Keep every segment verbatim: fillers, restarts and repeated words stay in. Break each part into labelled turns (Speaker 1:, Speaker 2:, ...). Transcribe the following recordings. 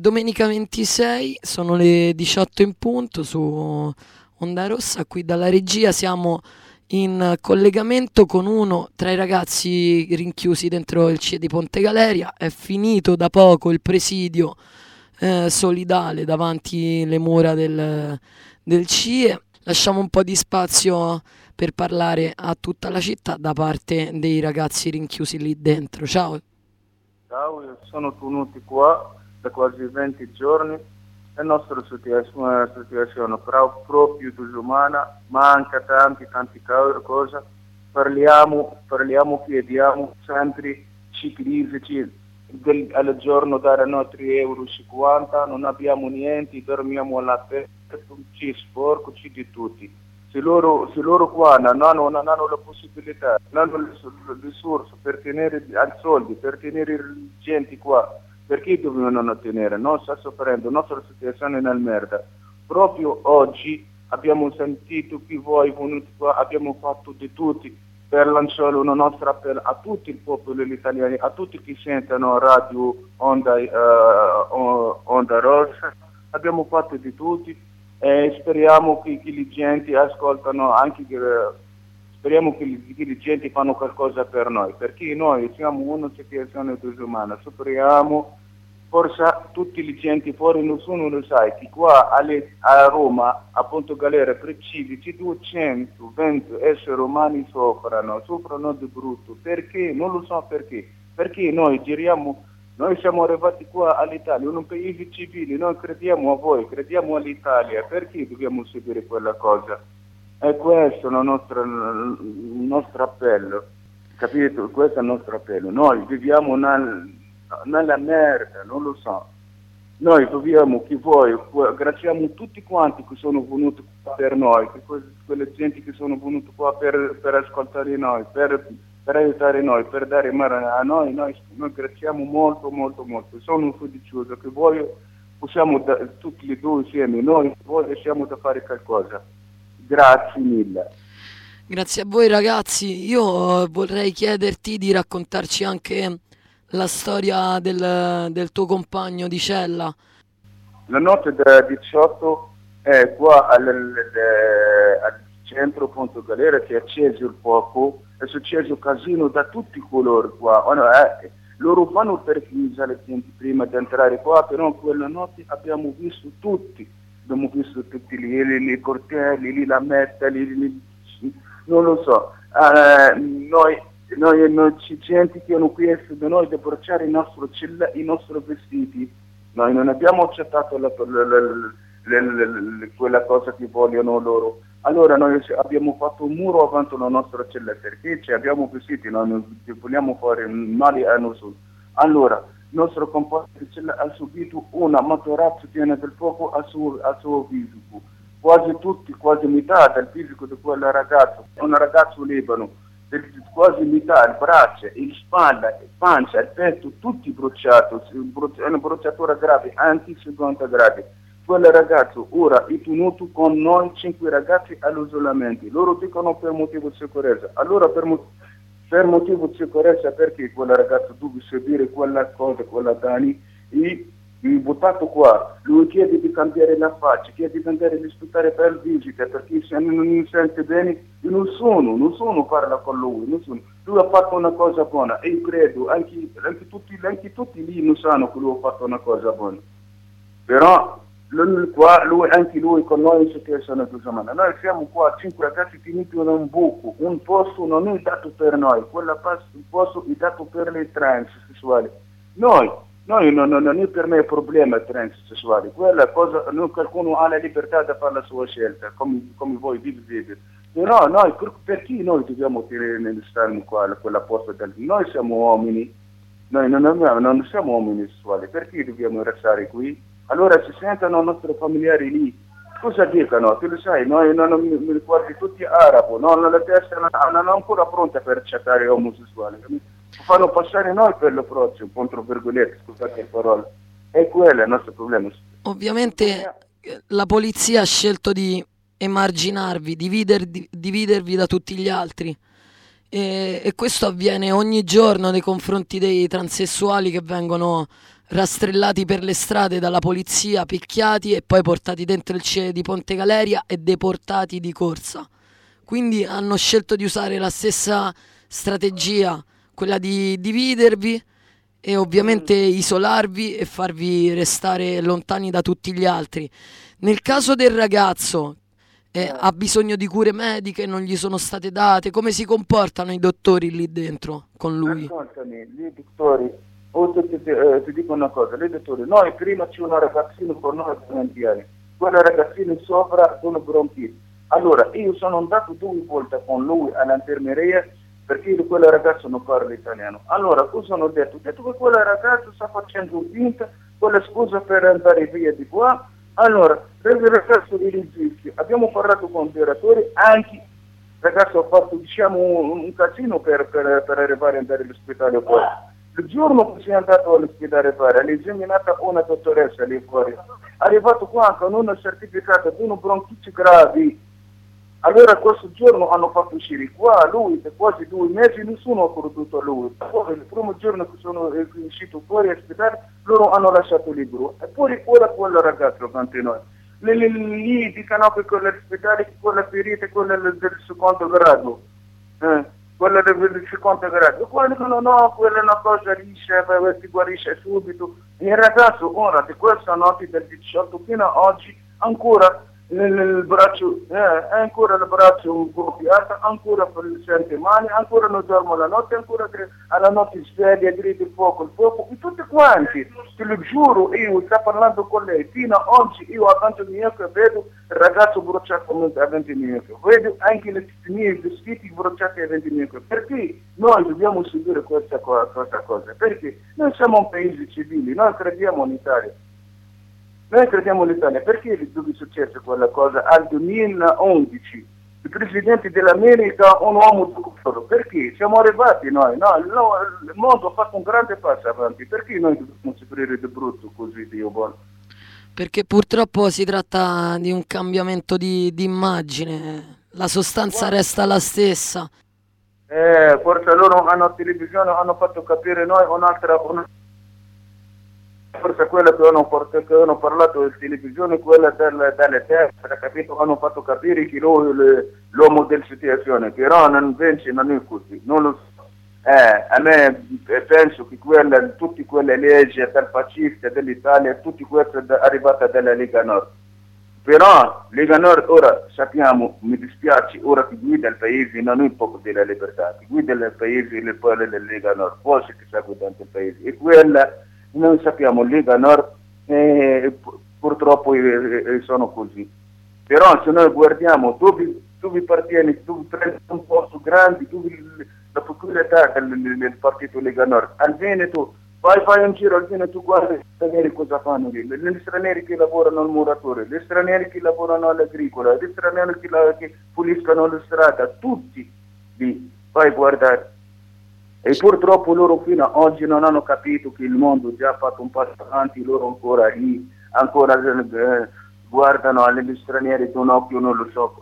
Speaker 1: domenica ventisei, sono le diciotto in punto su Onda Rossa. Qui dalla regia siamo in collegamento con uno tra i ragazzi rinchiusi dentro il C I E di Ponte Galeria. È finito da poco il presidio eh, solidale davanti le mura del, del C I E. Lasciamo un po' di spazio per parlare a tutta la città da parte dei ragazzi rinchiusi lì dentro. Ciao.
Speaker 2: Ciao, sono venuti qua da quasi venti giorni. La nostra situazione è una situazione pro- proprio disumana, manca tanti, tanti cose. Parliamo, parliamo, chiediamo sempre ciclistici del, al giorno dare noi tre euro e cinquanta, non abbiamo niente, dormiamo all'aperto, ci sporco, ci di tutti. Se loro, se loro qua non hanno, non hanno la possibilità, non hanno le, le risorse per tenere i soldi, per tenere i gente qua, perché dobbiamo tenere? Non sta soffrendo, la nostra situazione è nel merda. Proprio oggi abbiamo sentito che voi venuti qua, abbiamo fatto di tutti per lanciare un nostro appello a tutto il popolo italiano, a tutti che sentono radio Onda, uh, Onda Rossa, abbiamo fatto di tutti. E speriamo che, che le gente ascoltano anche che, speriamo che le, che le gente fanno qualcosa per noi, perché noi siamo una situazione disumana. Speriamo, forse tutti le gente fuori nessuno lo sa, che qua alle, a Roma, a Ponte Galeria precisi, duecentoventi esseri umani soffrono, soffrono di brutto. Perché? Non lo so perché. Perché noi giriamo. Noi siamo arrivati qua all'Italia, un paese civile, noi crediamo a voi, crediamo all'Italia, perché dobbiamo seguire quella cosa? È questo il nostro, il nostro appello, capito? Questo è il nostro appello. Noi viviamo nel, nella merda, non lo so. Noi vogliamo che voi, ringraziamo tutti quanti che sono venuti qua per noi, che que- quelle gente che sono venute qua per, per ascoltare noi, per... per aiutare noi, per dare mano a noi, noi, noi graziamo molto, molto, molto. Sono fiducioso che voi possiamo, da, tutti e due insieme, noi voi riusciamo a fare qualcosa. Grazie mille.
Speaker 1: Grazie a voi ragazzi. Io vorrei chiederti di raccontarci anche la storia del, del tuo compagno di cella.
Speaker 2: La notte del diciotto è qua al, al, al centro Ponte Galeria che è acceso il fuoco. È successo un casino da tutti i colori qua. Eh, loro fanno perquisa le gente prima di entrare qua, però quella notte abbiamo visto tutti, abbiamo visto tutti lì, lì, lì i cortelli, lì la metta, lì, lì, non lo so. Eh, noi, noi, noi c'è gente che hanno chiesto da noi di bruciare i nostri, i nostri vestiti. Noi non abbiamo accettato la, la, la, la, la, la, quella cosa che vogliono loro. Allora noi abbiamo fatto un muro avanti alla nostra cella perché ci abbiamo vestiti, noi non vogliamo fare male a nessuno. Allora, il nostro compagno di cella ha subito una materasso piena del fuoco al suo, al suo fisico. Quasi tutti, quasi metà del fisico di quel ragazzo, un ragazzo libano, quasi metà, il braccio, il spalla, il pancia, il petto, tutti bruciati, una bruciatura grave, anche cinquanta gradi. Quel ragazzo ora è tenuto con noi cinque ragazzi all'isolamento. Loro dicono per motivo di sicurezza. Allora per, mo- per motivo di sicurezza perché quel ragazzo deve seguire quella cosa, quella Dani, e è buttato qua. Lui chiede di cambiare la faccia, chiede di andare a rispettare per visita, perché se non mi sente bene, nessuno, nessuno parla con lui, nessuno. Lui ha fatto una cosa buona e io credo, anche, anche, tutti, anche tutti lì non sanno che lui ha fatto una cosa buona. Però lui, qua, lui, anche lui con noi in situazione disumana. Noi siamo qua, cinque ragazzi tenuti in un buco, un posto non è dato per noi, quella il posto è dato per le transessuali. Noi, noi non, non, non è per me il problema transessuali, quella cosa, non, qualcuno ha la libertà di fare la sua scelta, come, come voi vivete. Però noi, perché noi dobbiamo tenere stare qua, quella posta del... Noi siamo uomini, noi non, abbiamo, non siamo uomini sessuali, perché dobbiamo restare qui? Allora si sentono i nostri familiari lì, cosa dicono? Tu lo sai, noi non mi ricordi tutti arabo, no? La testa non è ancora pronta per accettare omosessuali, fanno passare noi per l'approccio, contro virgolette, scusate le parole, è quello il nostro problema.
Speaker 1: Ovviamente la polizia ha scelto di emarginarvi, dividervi, dividervi da tutti gli altri. E, e questo avviene ogni giorno nei confronti dei transessuali che vengono rastrellati per le strade dalla polizia, picchiati e poi portati dentro il C I E di Ponte Galeria e deportati di corsa. Quindi hanno scelto di usare la stessa strategia, quella di dividervi e ovviamente isolarvi e farvi restare lontani da tutti gli altri. Nel caso del ragazzo, eh, ha bisogno di cure mediche, non gli sono state date, come si comportano i dottori lì dentro con lui?
Speaker 2: Ascoltami, gli dottori, o ti, ti, eh, ti dico una cosa, gli dottori, noi prima c'è una ragazzina con noi volentieri, quella ragazzina sopra sono bronchiti. Allora, io sono andato due volte con lui all'infermeria perché quel ragazzo non parla italiano. Allora, cosa hanno detto? Ho detto che quel ragazzo sta facendo finta, quella scusa per andare via di qua. Allora, il ragazzo di Registri, abbiamo parlato con i direttori, anche il ragazzo ha fatto diciamo un, un casino per, per, per arrivare ad andare all'ospedale fuori. Il giorno che si è andato all'ospedale fuori, ha esaminato una dottoressa lì fuori, è arrivato qua con un certificato di un bronchiti gravi. Allora questo giorno hanno fatto uscire qua lui per quasi due mesi, nessuno ha creduto a lui. Poi il primo giorno che sono uscito fuori all'ospedale loro hanno lasciato libero. E poi ora quel ragazzo continua. Lì, lì, lì dicono che quell'ospedale, quella ferita, quella del secondo grado. Eh, quella del secondo grado. E poi dicono no, quella è una cosa liscia, si guarisce subito. E il ragazzo ora di questa notte del diciotto fino a oggi ancora il braccio, eh, ancora il braccio gonfiato, ancora sente male, ancora non dormo la notte, ancora alla notte sveglia, grida il fuoco, il fuoco, e tutti quanti, te lo giuro, io sto parlando con lei, fino a oggi io accanto a mio che vedo il ragazzo bruciato a venti minuti, vedo anche i miei vestiti bruciati a venti minuti, perché noi dobbiamo seguire questa cosa, questa cosa, perché noi siamo un paese civile, noi crediamo in Italia. Noi crediamo all'Italia, perché dove è successo quella cosa? Al duemilaundici, il Presidente dell'America, un uomo d'oro, perché? Siamo arrivati noi, no, no, il mondo ha fatto un grande passo avanti, perché noi dobbiamo soffrire di brutto così, Dio buono?
Speaker 1: Perché purtroppo si tratta di un cambiamento di, di immagine, la sostanza
Speaker 2: Guarda.
Speaker 1: resta la stessa.
Speaker 2: Eh, forse loro hanno televisione, hanno fatto capire noi un'altra... Una... Forse quella che hanno, che hanno parlato in televisione, quella del, delle terre, capito? Hanno fatto capire che lui l'uomo della situazione, però non invece non è così, non lo so. Eh, a me penso che quella, tutte quelle leggi del fascista dell'Italia, tutte queste arrivate dalla Lega Nord. Però Lega Nord ora sappiamo, mi dispiace, ora che guida il paese non è un po' della libertà, che guida il paese il poi della Lega Nord, forse che sta guidando il paese. E quella noi sappiamo, Lega Nord eh, purtroppo eh, eh, sono così. Però se noi guardiamo dove, dove appartiene, dove prende un posto grande, dove la peculiarità del, del partito Lega Nord, al Veneto, vai, vai in giro al Veneto, guarda gli stranieri cosa fanno lì, gli stranieri che lavorano al muratore, gli stranieri che lavorano all'agricola, gli stranieri che, la, che puliscono la strada, tutti lì, vai a guardare. E purtroppo loro fino ad oggi non hanno capito che il mondo già ha fatto un passo avanti, loro ancora lì, ancora eh, guardano agli stranieri con un occhio, non lo so,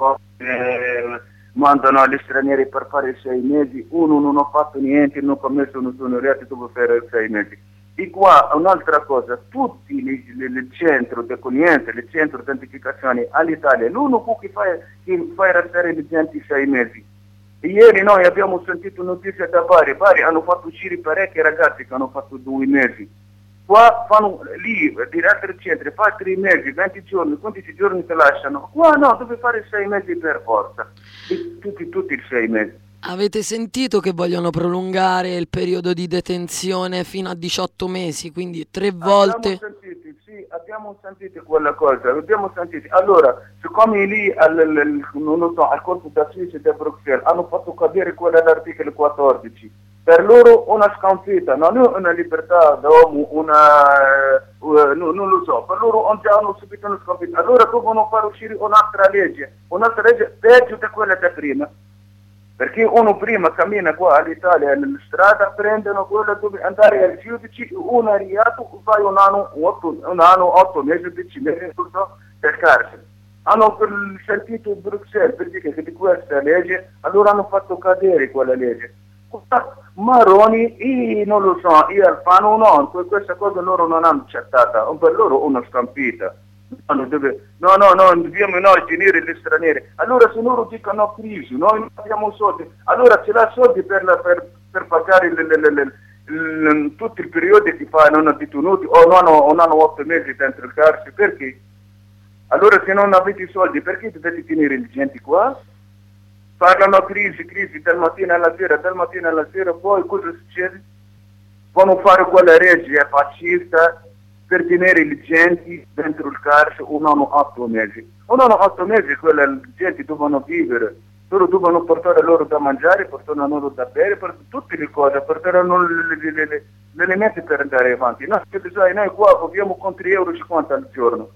Speaker 2: eh, mandano agli stranieri per fare sei mesi, uno non ha fatto niente, non ha commesso nessun reato, dove fare sei mesi. E qua un'altra cosa, tutti il centro di accoglienza, il centro di identificazione all'Italia, l'unico che fa, che fa restare le gente sei mesi. Ieri noi abbiamo sentito notizie da Bari, Bari hanno fatto uscire parecchi ragazzi che hanno fatto due mesi. Qua fanno lì, di altri centri, fa tre mesi, venti giorni, quindici giorni ti lasciano. Qua no, deve fare sei mesi per forza. E tutti, tutti i sei mesi.
Speaker 1: Avete sentito che vogliono prolungare il periodo di detenzione fino a diciotto mesi, quindi tre volte?
Speaker 2: Abbiamo sentito, sì, abbiamo sentito quella cosa, abbiamo sentito. Allora, siccome lì, al, al, non lo so, al corpo d'assise di Bruxelles hanno fatto cadere quell'articolo quattordici, per loro una sconfitta, non è una libertà d'uomo, una, uh, no, non lo so, per loro già hanno subito una sconfitta. Allora devono far uscire un'altra legge, un'altra legge peggio di quella di prima. Perché uno prima cammina qua all'Italia, nella strada, prendono quello dove andare ai giudici, uno è arrivato, fai un anno, otto, un anno, otto mesi, dieci mesi, tutto, per carcere. Hanno sentito Bruxelles per dire che di questa legge, allora hanno fatto cadere quella legge. marroni, e non lo so, io Alfano no, questa cosa loro non hanno accettata, per loro una scampita. No, deve, no, no, no, dobbiamo noi tenere gli stranieri. Allora se loro dicono crisi, noi non abbiamo soldi, allora ce l'ha soldi per, la, per, per pagare le, le, le, le, le, tutti i periodi che fa non detenuti o non hanno, non hanno otto mesi dentro il carcere, perché? Allora se non avete i soldi, perché dovete tenere le gente qua? Parlano crisi, crisi, dal mattino alla sera, dal mattino alla sera, poi cosa succede? Vanno fare quella legge fascista per tenere le gente dentro il carcere un anno otto mesi. Un anno otto mesi quelle gente devono vivere, loro devono portare loro da mangiare, portare loro da bere, per tutte le cose, portare loro gli elementi per andare avanti. No, perché sai, noi qua viviamo con tre euro e cinquanta al giorno.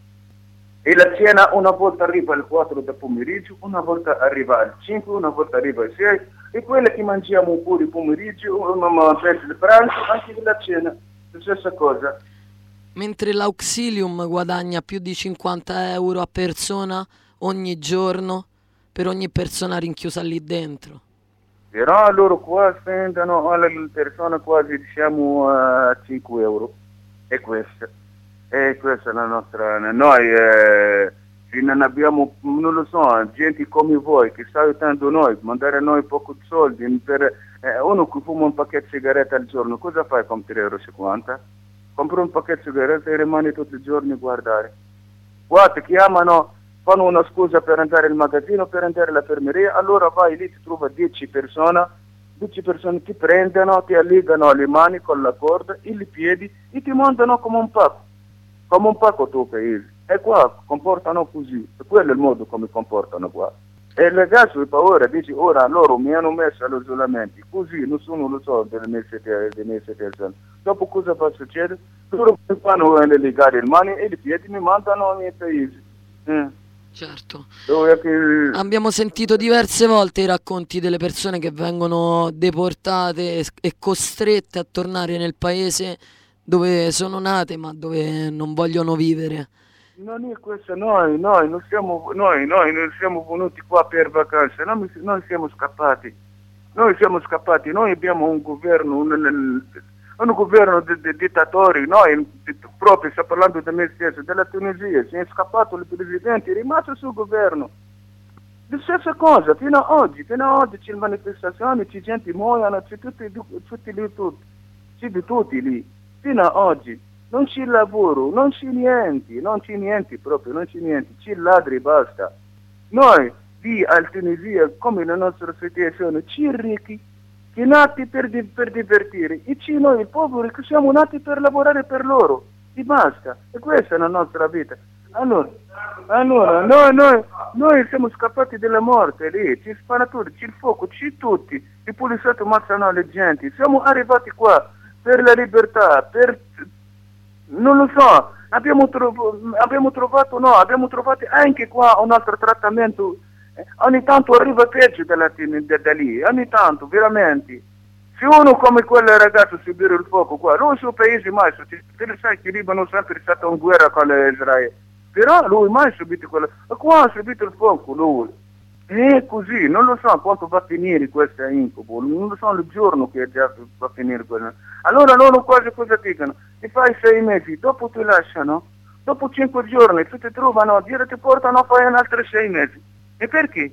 Speaker 2: E la cena una volta arriva alle quattro del pomeriggio, una volta arriva alle cinque, una volta arriva alle sei, e quella che mangiamo un po' di pomeriggio, una pezzo di pranzo, anche la cena, la stessa cosa.
Speaker 1: Mentre l'Auxilium guadagna più di cinquanta euro a persona ogni giorno per ogni persona rinchiusa lì dentro.
Speaker 2: Però loro qua spendono alle persone quasi diciamo uh, cinque euro. E questa. E questa è la nostra. Noi eh, se non abbiamo, non lo so, gente come voi che sta aiutando noi, mandare a noi poco di soldi per eh, uno che fuma un pacchetto di sigarette al giorno, cosa fai con tre euro e cinquanta? Compri un pacchetto di sigarette e rimani tutti i giorni a guardare. Guarda, chiamano, fanno una scusa per andare al magazzino, per andare all'infermeria, allora vai lì, ti trova dieci persone, dieci persone ti prendono, ti allegano le mani con la corda e i piedi e ti mandano come un pacco, come un pacco tuo paese. E qua comportano così, e quello è il modo come comportano qua. E il ragazzo di paura dice, ora loro mi hanno messo all'isolamento, così nessuno lo so delle mie situazioni. Dopo cosa va a succedere? Loro mi fanno legare le mani e i piedi mi mandano nei paesi. Eh.
Speaker 1: Certo.
Speaker 2: Che...
Speaker 1: Abbiamo sentito diverse volte i racconti delle persone che vengono deportate e costrette a tornare nel paese dove sono nate ma dove non vogliono vivere.
Speaker 2: Non è questo, noi, noi, non siamo, noi, noi non siamo venuti qua per vacanze, noi, noi siamo scappati, noi siamo scappati, noi abbiamo un governo, un, un, un governo di, di dittatori, noi proprio, sto parlando di me stesso, della Tunisia, si è scappato il presidente, è rimasto sul governo. La stessa cosa, fino a oggi, fino a oggi c'è manifestazioni, c'è gente muoiono, c'è tutti, tutti lì, tutti, c'è di tutti lì, fino a oggi. Non c'è lavoro, non c'è niente, non c'è niente proprio, non c'è niente, c'è ladri, basta. Noi, lì al Tunisia, come la nostra situazione, c'è ricchi che nati per, di, per divertire e c'è noi, i poveri, che siamo nati per lavorare per loro, e basta. E questa è la nostra vita. Allora, allora noi, noi, noi siamo scappati dalla morte lì, c'è sparatori, c'è il fuoco, c'è tutti, i poliziotti ammazzano le gente, siamo arrivati qua per la libertà, per... non lo so, abbiamo, trov- abbiamo trovato, no, abbiamo trovato anche qua un altro trattamento, eh, ogni tanto arriva peggio dalla, da, da lì, ogni tanto, veramente. Se uno come quel ragazzo subire il fuoco qua, lui sul paese mai, te lo sai che Libano è sempre stato in guerra con Israele, però lui mai ha subito quello, ma qua ha subito il fuoco lui. E così, non lo so quanto va a finire questo incubo, non lo so il giorno che già va a finire quello. Allora loro quasi cosa dicono? Ti fai sei mesi, dopo ti lasciano, dopo cinque giorni tu ti trovano a dire ti portano a fare un altro sei mesi. E perché?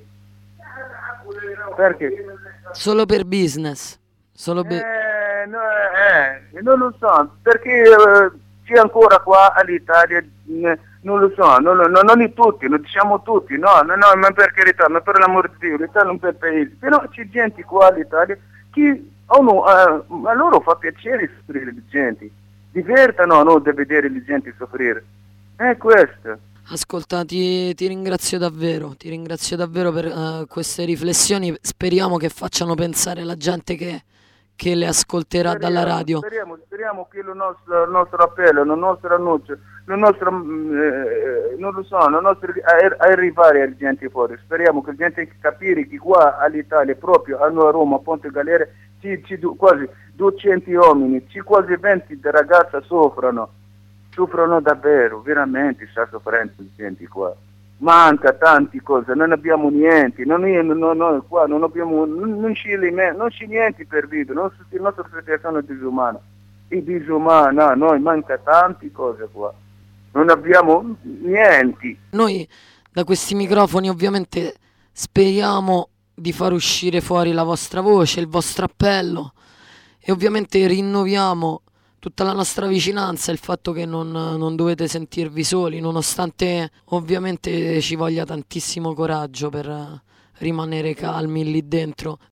Speaker 2: Perché?
Speaker 1: Solo per business. Solo per...
Speaker 2: Eh, no, eh, non lo so, perché eh, c'è ancora qua all'Italia, eh, non lo so, non, non, non è tutti, non diciamo tutti, no, no, no, ma per carità, ma per l'amor di Dio, l'Italia non per paese, però c'è gente qua all'Italia che oh no, uh, a loro fa piacere soffrire le gente, divertano no, di vedere le gente soffrire, è questo.
Speaker 1: Ascolta, ti, ti ringrazio davvero, ti ringrazio davvero per uh, queste riflessioni, speriamo che facciano pensare la gente che, che le ascolterà
Speaker 2: speriamo,
Speaker 1: dalla radio.
Speaker 2: Speriamo, speriamo che il nostro, il nostro appello, il nostro annuncio, il nostro, eh, non lo so, il nostro arrivare alla gente fuori, speriamo che la gente capire che qua all'Italia, proprio a noi a Roma, a Ponte Galera, ci, ci, quasi duecento uomini, ci quasi venti ragazze soffrono, soffrono davvero, veramente sta soffrendo la gente qua. manca tante cose, non abbiamo niente, noi, noi, noi qua non abbiamo, non, non c'è alimento, non c'è niente per vivere, non, la nostra situazione è disumana, è disumana, noi manca tante cose qua, non abbiamo niente.
Speaker 1: Noi da questi microfoni ovviamente speriamo di far uscire fuori la vostra voce, il vostro appello e ovviamente rinnoviamo tutta la nostra vicinanza, il fatto che non, non dovete sentirvi soli, nonostante ovviamente ci voglia tantissimo coraggio per rimanere calmi lì dentro.